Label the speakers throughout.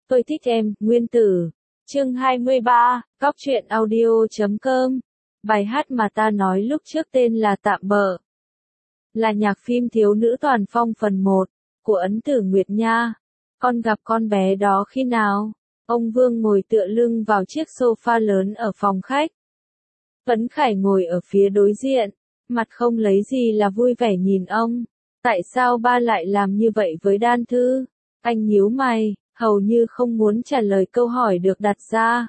Speaker 1: Tôi thích em, Nguyên Tử. Chương 23, Góc truyện audio.com. Bài hát mà ta nói lúc trước tên là Tạm bợ. Là nhạc phim Thiếu nữ toàn phong phần 1, của Ấn Tử Nguyệt Nha. Con gặp con bé đó khi nào? Ông Vương ngồi tựa lưng vào chiếc sofa lớn ở phòng khách. Tuấn Khải ngồi ở phía đối diện, mặt không lấy gì là vui vẻ nhìn ông. Tại sao ba lại làm như vậy với Đan Thư? Anh nhíu mày, hầu như không muốn trả lời câu hỏi được đặt ra.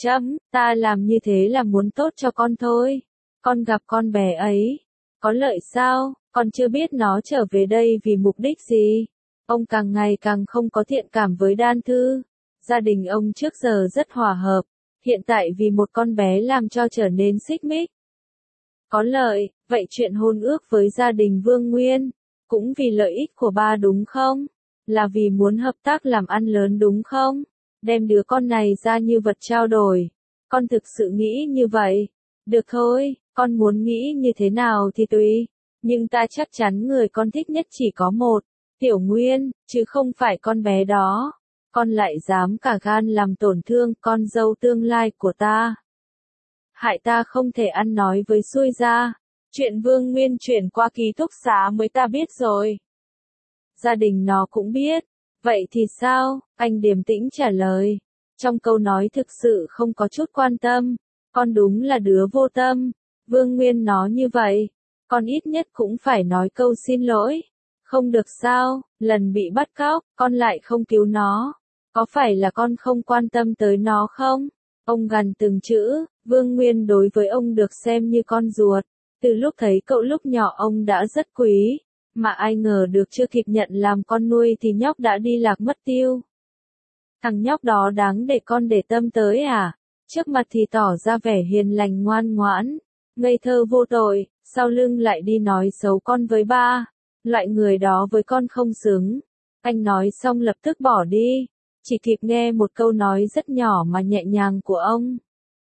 Speaker 1: Ta làm như thế là muốn tốt cho con thôi. Con gặp con bé ấy, có lợi sao? Con chưa biết nó trở về đây vì mục đích gì. Ông càng ngày càng không có thiện cảm với Đan Thư. Gia đình ông trước giờ rất hòa hợp, hiện tại vì một con bé làm cho trở nên xích mích. Có lợi, vậy chuyện hôn ước với gia đình Vương Nguyên, cũng vì lợi ích của ba đúng không? Là vì muốn hợp tác làm ăn lớn đúng không? Đem đứa con này ra như vật trao đổi. Con thực sự nghĩ như vậy. Được thôi, con muốn nghĩ như thế nào thì tùy. Nhưng ta chắc chắn người con thích nhất chỉ có một, Tiểu Nguyên, chứ không phải con bé đó. Con lại dám cả gan làm tổn thương con dâu tương lai của ta. Hại ta không thể ăn nói với xuôi ra. Chuyện Vương Nguyên chuyển qua ký túc xá mới ta biết rồi. Gia đình nó cũng biết. Vậy thì sao? Anh điềm tĩnh trả lời. Trong câu nói thực sự không có chút quan tâm. Con đúng là đứa vô tâm. Vương Nguyên nó như vậy. Con ít nhất cũng phải nói câu xin lỗi. Không được sao, lần bị bắt cóc, con lại không cứu nó. Có phải là con không quan tâm tới nó không? Ông gằn từng chữ, Vương Nguyên đối với ông được xem như con ruột. Từ lúc thấy cậu lúc nhỏ ông đã rất quý. Mà ai ngờ được chưa kịp nhận làm con nuôi thì nhóc đã đi lạc mất tiêu. Thằng nhóc đó đáng để con để tâm tới à? Trước mặt thì tỏ ra vẻ hiền lành ngoan ngoãn, ngây thơ vô tội, sau lưng lại đi nói xấu con với ba. Loại người đó với con không xứng. Anh nói xong lập tức bỏ đi. Chỉ kịp nghe một câu nói rất nhỏ mà nhẹ nhàng của ông.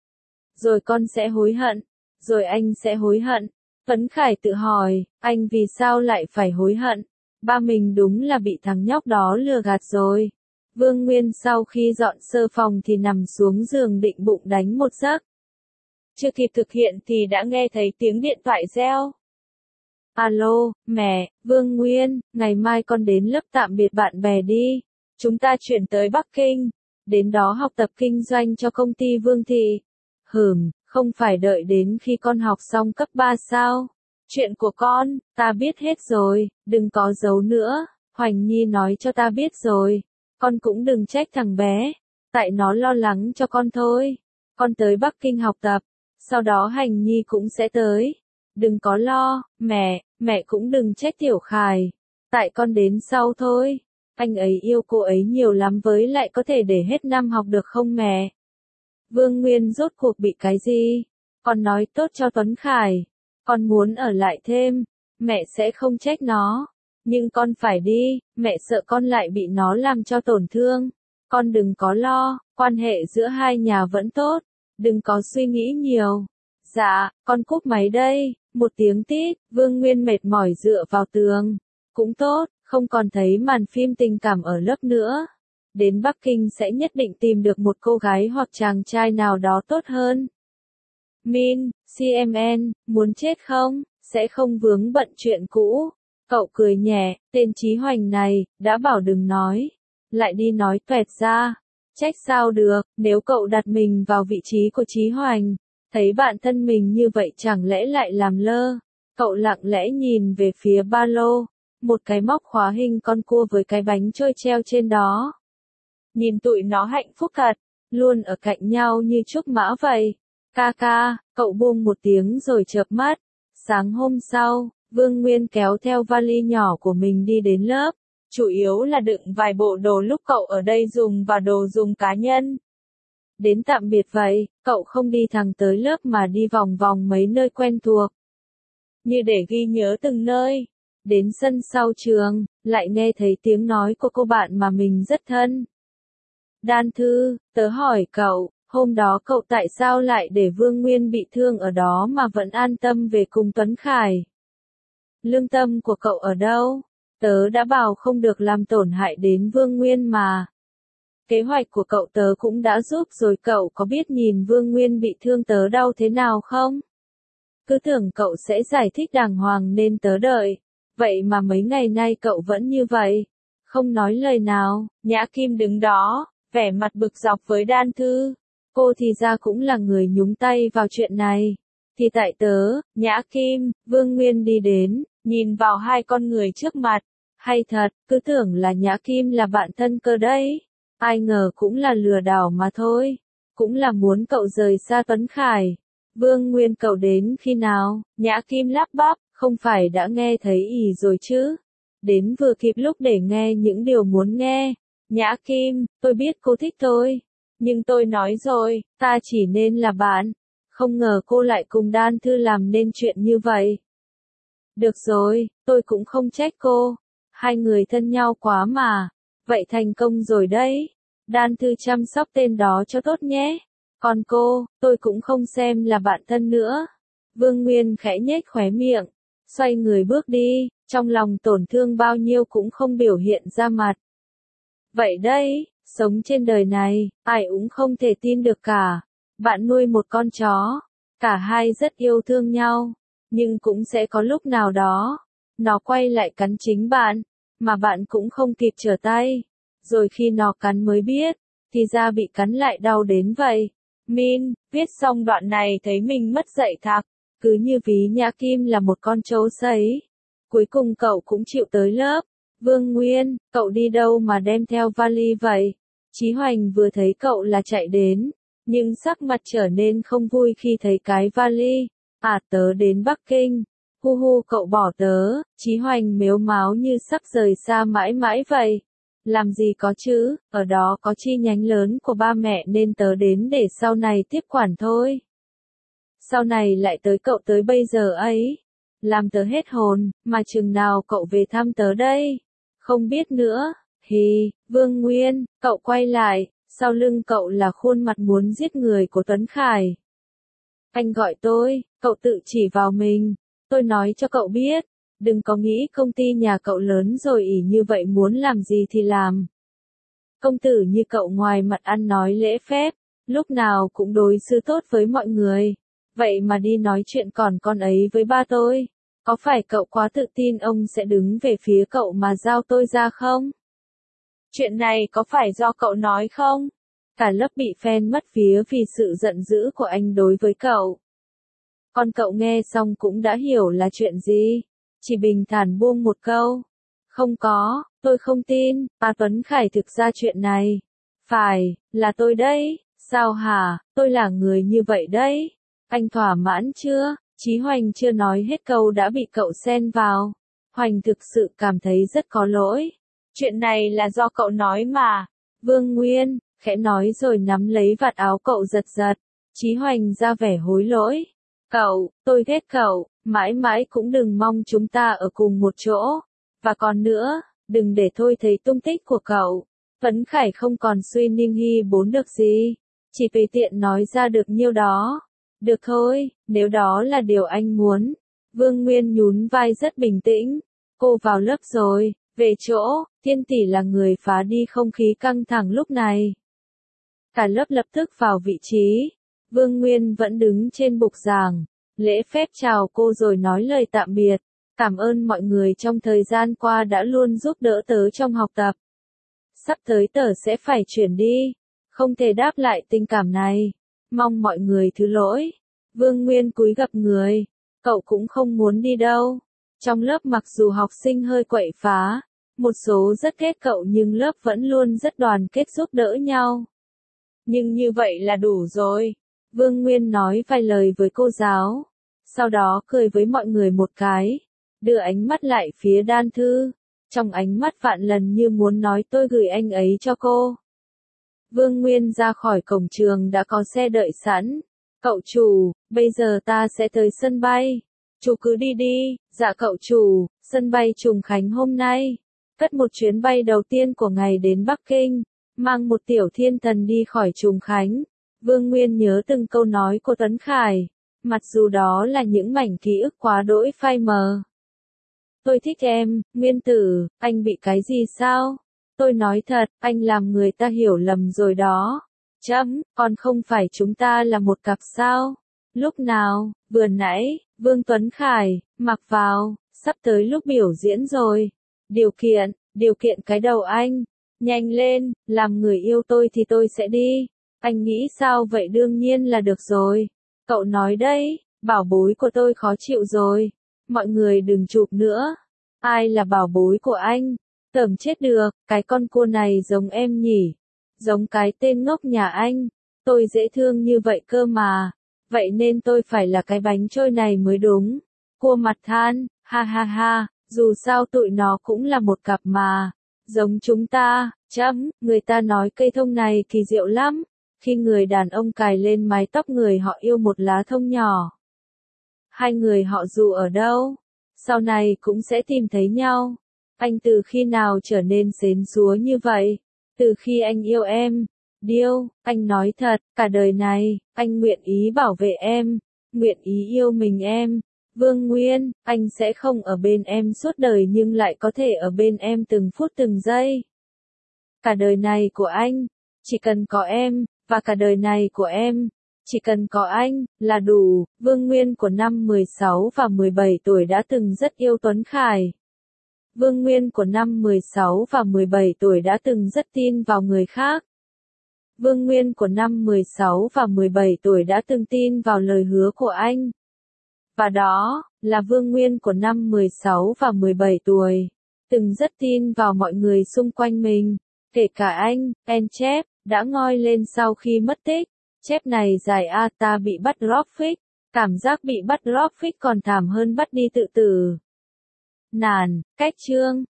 Speaker 1: Rồi con sẽ hối hận. Rồi anh sẽ hối hận. Tuấn Khải tự hỏi, anh vì sao lại phải hối hận? Ba mình đúng là bị thằng nhóc đó lừa gạt rồi. Vương Nguyên sau khi dọn sơ phòng thì nằm xuống giường định bụng đánh một giấc. Chưa kịp thực hiện thì đã nghe thấy tiếng điện thoại reo. Alo, mẹ, Vương Nguyên, ngày mai con đến lớp tạm biệt bạn bè đi. Chúng ta chuyển tới Bắc Kinh. Đến đó học tập kinh doanh cho công ty Vương Thị. Không phải đợi đến khi con học xong cấp 3 sao? Chuyện của con, ta biết hết rồi, đừng có giấu nữa. Hoành Nhi nói cho ta biết rồi. Con cũng đừng trách thằng bé. Tại nó lo lắng cho con thôi. Con tới Bắc Kinh học tập. Sau đó Hành Nhi cũng sẽ tới. Đừng có lo, mẹ cũng đừng trách Tiểu Khải. Tại con đến sau thôi. Anh ấy yêu cô ấy nhiều lắm với lại có thể để hết năm học được không mẹ? Vương Nguyên rốt cuộc bị cái gì? Con nói tốt cho Tuấn Khải. Con muốn ở lại thêm. Mẹ sẽ không trách nó. Nhưng con phải đi, mẹ sợ con lại bị nó làm cho tổn thương. Con đừng có lo, quan hệ giữa hai nhà vẫn tốt. Đừng có suy nghĩ nhiều. Dạ, con cúp máy đây. Một tiếng tít, Vương Nguyên mệt mỏi dựa vào tường. Cũng tốt, không còn thấy màn phim tình cảm ở lớp nữa. Đến Bắc Kinh sẽ nhất định tìm được một cô gái hoặc chàng trai nào đó tốt hơn. Min, CMN, muốn chết không? Sẽ không vướng bận chuyện cũ. Cậu cười nhẹ, tên Chí Hoành này, đã bảo đừng nói. Lại đi nói toẹt ra. Trách sao được, nếu cậu đặt mình vào vị trí của Chí Hoành. Thấy bạn thân mình như vậy chẳng lẽ lại làm lơ. Cậu lặng lẽ nhìn về phía ba lô. Một cái móc khóa hình con cua với cái bánh trôi treo trên đó. Nhìn tụi nó hạnh phúc thật. Luôn ở cạnh nhau như trúc mã vậy. Ca, cậu buông một tiếng rồi chợp mắt. Sáng hôm sau, Vương Nguyên kéo theo vali nhỏ của mình đi đến lớp. Chủ yếu là đựng vài bộ đồ lúc cậu ở đây dùng và đồ dùng cá nhân. Đến tạm biệt vậy, cậu không đi thẳng tới lớp mà đi vòng vòng mấy nơi quen thuộc. Như để ghi nhớ từng nơi. Đến sân sau trường, lại nghe thấy tiếng nói của cô bạn mà mình rất thân. Đan Thư, tớ hỏi cậu, hôm đó cậu tại sao lại để Vương Nguyên bị thương ở đó mà vẫn an tâm về cùng Tuấn Khải? Lương tâm của cậu ở đâu? Tớ đã bảo không được làm tổn hại đến Vương Nguyên mà. Kế hoạch của cậu tớ cũng đã giúp rồi, cậu có biết nhìn Vương Nguyên bị thương tớ đau thế nào không? Cứ tưởng cậu sẽ giải thích đàng hoàng nên tớ đợi. Vậy mà mấy ngày nay cậu vẫn như vậy. Không nói lời nào, Nhã Kim đứng đó, vẻ mặt bực dọc với Đan Thư. Cô thì ra cũng là người nhúng tay vào chuyện này. Thì tại tớ, Nhã Kim, Vương Nguyên đi đến, nhìn vào hai con người trước mặt. Hay thật, cứ tưởng là Nhã Kim là bạn thân cơ đấy. Ai ngờ cũng là lừa đảo mà thôi. Cũng là muốn cậu rời xa Tuấn Khải. Vương Nguyên cậu đến khi nào? Nhã Kim lắp bắp, không phải đã nghe thấy ỉ rồi chứ? Đến vừa kịp lúc để nghe những điều muốn nghe. Nhã Kim, tôi biết cô thích tôi. Nhưng tôi nói rồi, ta chỉ nên là bạn. Không ngờ cô lại cùng Đan Thư làm nên chuyện như vậy. Được rồi, tôi cũng không trách cô. Hai người thân nhau quá mà. Vậy thành công rồi đấy. Đan Thư chăm sóc tên đó cho tốt nhé. Còn cô, tôi cũng không xem là bạn thân nữa. Vương Nguyên khẽ nhếch khóe miệng, xoay người bước đi, trong lòng tổn thương bao nhiêu cũng không biểu hiện ra mặt. Vậy đấy, sống trên đời này, ai cũng không thể tin được cả. Bạn nuôi một con chó, cả hai rất yêu thương nhau, nhưng cũng sẽ có lúc nào đó, nó quay lại cắn chính bạn, mà bạn cũng không kịp trở tay. Rồi khi nó cắn mới biết, thì ra bị cắn lại đau đến vậy. Min, viết xong đoạn này thấy mình mất dạy thật, cứ như ví Nhã Kim là một con trâu sấy. Cuối cùng cậu cũng chịu tới lớp. Vương Nguyên, cậu đi đâu mà đem theo vali vậy? Chí Hoành vừa thấy cậu là chạy đến, nhưng sắc mặt trở nên không vui khi thấy cái vali. À, tớ đến Bắc Kinh. Hu hu, cậu bỏ tớ. Chí Hoành mếu máo như sắp rời xa mãi mãi vậy. Làm gì có chứ, ở đó có chi nhánh lớn của ba mẹ nên tớ đến để sau này tiếp quản thôi. Sau này lại tới cậu tới bây giờ ấy. Làm tớ hết hồn, mà chừng nào cậu về thăm tớ đây? Không biết nữa. Hì, Vương Nguyên, cậu quay lại, sau lưng cậu là khuôn mặt muốn giết người của Tuấn Khải. Anh gọi tôi, cậu tự chỉ vào mình. Tôi nói cho cậu biết. Đừng có nghĩ công ty nhà cậu lớn rồi ỷ như vậy muốn làm gì thì làm. Công tử như cậu ngoài mặt ăn nói lễ phép, lúc nào cũng đối xử tốt với mọi người. Vậy mà đi nói chuyện còn con ấy với ba tôi. Có phải cậu quá tự tin ông sẽ đứng về phía cậu mà giao tôi ra không? Chuyện này có phải do cậu nói không? Cả lớp bị phen mất vía vì sự giận dữ của anh đối với cậu. Còn cậu nghe xong cũng đã hiểu là chuyện gì. Chỉ bình thản buông một câu. Không có, tôi không tin, Tuấn Khải thực ra chuyện này. Phải, là tôi đấy, sao hả, tôi là người như vậy đấy. Anh thỏa mãn chưa? Chí Hoành chưa nói hết câu đã bị cậu xen vào. Hoành thực sự cảm thấy rất có lỗi. Chuyện này là do cậu nói mà. Vương Nguyên, khẽ nói rồi nắm lấy vạt áo cậu giật giật. Chí Hoành ra vẻ hối lỗi. Cậu, tôi ghét cậu, mãi mãi cũng đừng mong chúng ta ở cùng một chỗ. Và còn nữa, đừng để tôi thấy tung tích của cậu. Tuấn Khải không còn suy Ninh Hy bốn được gì. Chỉ tùy tiện nói ra được nhiêu đó. Được thôi, nếu đó là điều anh muốn. Vương Nguyên nhún vai rất bình tĩnh. Cô vào lớp rồi, về chỗ, Thiên Tỷ là người phá đi không khí căng thẳng lúc này. Cả lớp lập tức vào vị trí. Vương Nguyên vẫn đứng trên bục giảng, lễ phép chào cô rồi nói lời tạm biệt. Cảm ơn mọi người trong thời gian qua đã luôn giúp đỡ tớ trong học tập. Sắp tới tớ sẽ phải chuyển đi, không thể đáp lại tình cảm này. Mong mọi người thứ lỗi. Vương Nguyên cúi gập người. Cậu cũng không muốn đi đâu. Trong lớp mặc dù học sinh hơi quậy phá, một số rất ghét cậu nhưng lớp vẫn luôn rất đoàn kết giúp đỡ nhau. Nhưng như vậy là đủ rồi. Vương Nguyên nói vài lời với cô giáo. Sau đó cười với mọi người một cái. Đưa ánh mắt lại phía Đan Thư. Trong ánh mắt vạn lần như muốn nói tôi gửi anh ấy cho cô. Vương Nguyên ra khỏi cổng trường đã có xe đợi sẵn. Cậu chủ, bây giờ ta sẽ tới sân bay. Chú cứ đi đi. Dạ cậu chủ, sân bay Trùng Khánh hôm nay. Cất một chuyến bay đầu tiên của ngày đến Bắc Kinh. Mang một tiểu thiên thần đi khỏi Trùng Khánh. Vương Nguyên nhớ từng câu nói của Tuấn Khải. Mặc dù đó là những mảnh ký ức quá đỗi phai mờ. Tôi thích em, Nguyên tử, anh bị cái gì sao? Tôi nói thật, anh làm người ta hiểu lầm rồi đó. Còn không phải chúng ta là một cặp sao? Lúc nào, vừa nãy, Vương Tuấn Khải, mặc vào, sắp tới lúc biểu diễn rồi. Điều kiện cái đầu anh. Nhanh lên, làm người yêu tôi thì tôi sẽ đi. Anh nghĩ sao vậy đương nhiên là được rồi. Cậu nói đấy, bảo bối của tôi khó chịu rồi. Mọi người đừng chụp nữa. Ai là bảo bối của anh? Tởm chết được, cái con cua này giống em nhỉ? Giống cái tên ngốc nhà anh. Tôi dễ thương như vậy cơ mà. Vậy nên tôi phải là cái bánh trôi này mới đúng. Cua mặt than, ha ha ha, dù sao tụi nó cũng là một cặp mà. Giống chúng ta, người ta nói cây thông này kỳ diệu lắm. Khi người đàn ông cài lên mái tóc người họ yêu một lá thông nhỏ. Hai người họ dù ở đâu, sau này cũng sẽ tìm thấy nhau. Anh từ khi nào trở nên xến xúa như vậy? Từ khi anh yêu em. Điêu, anh nói thật, cả đời này, anh nguyện ý bảo vệ em, nguyện ý yêu mình em. Vương Nguyên, anh sẽ không ở bên em suốt đời nhưng lại có thể ở bên em từng phút từng giây. Cả đời này của anh, chỉ cần có em, và cả đời này của em, chỉ cần có anh, là đủ. Vương Nguyên của năm 16 và 17 tuổi đã từng rất yêu Tuấn Khải. Vương Nguyên của năm 16 và 17 tuổi đã từng rất tin vào người khác. Vương Nguyên của năm 16 và 17 tuổi đã từng tin vào lời hứa của anh. Và đó, là Vương Nguyên của năm 16 và 17 tuổi. Từng rất tin vào mọi người xung quanh mình. Kể cả anh, chép, đã ngoi lên sau khi mất tích. Chép này dài ta bị bắt Rockfix. Cảm giác bị bắt Rockfix còn thảm hơn bắt đi tự tử. Nản, cách chương.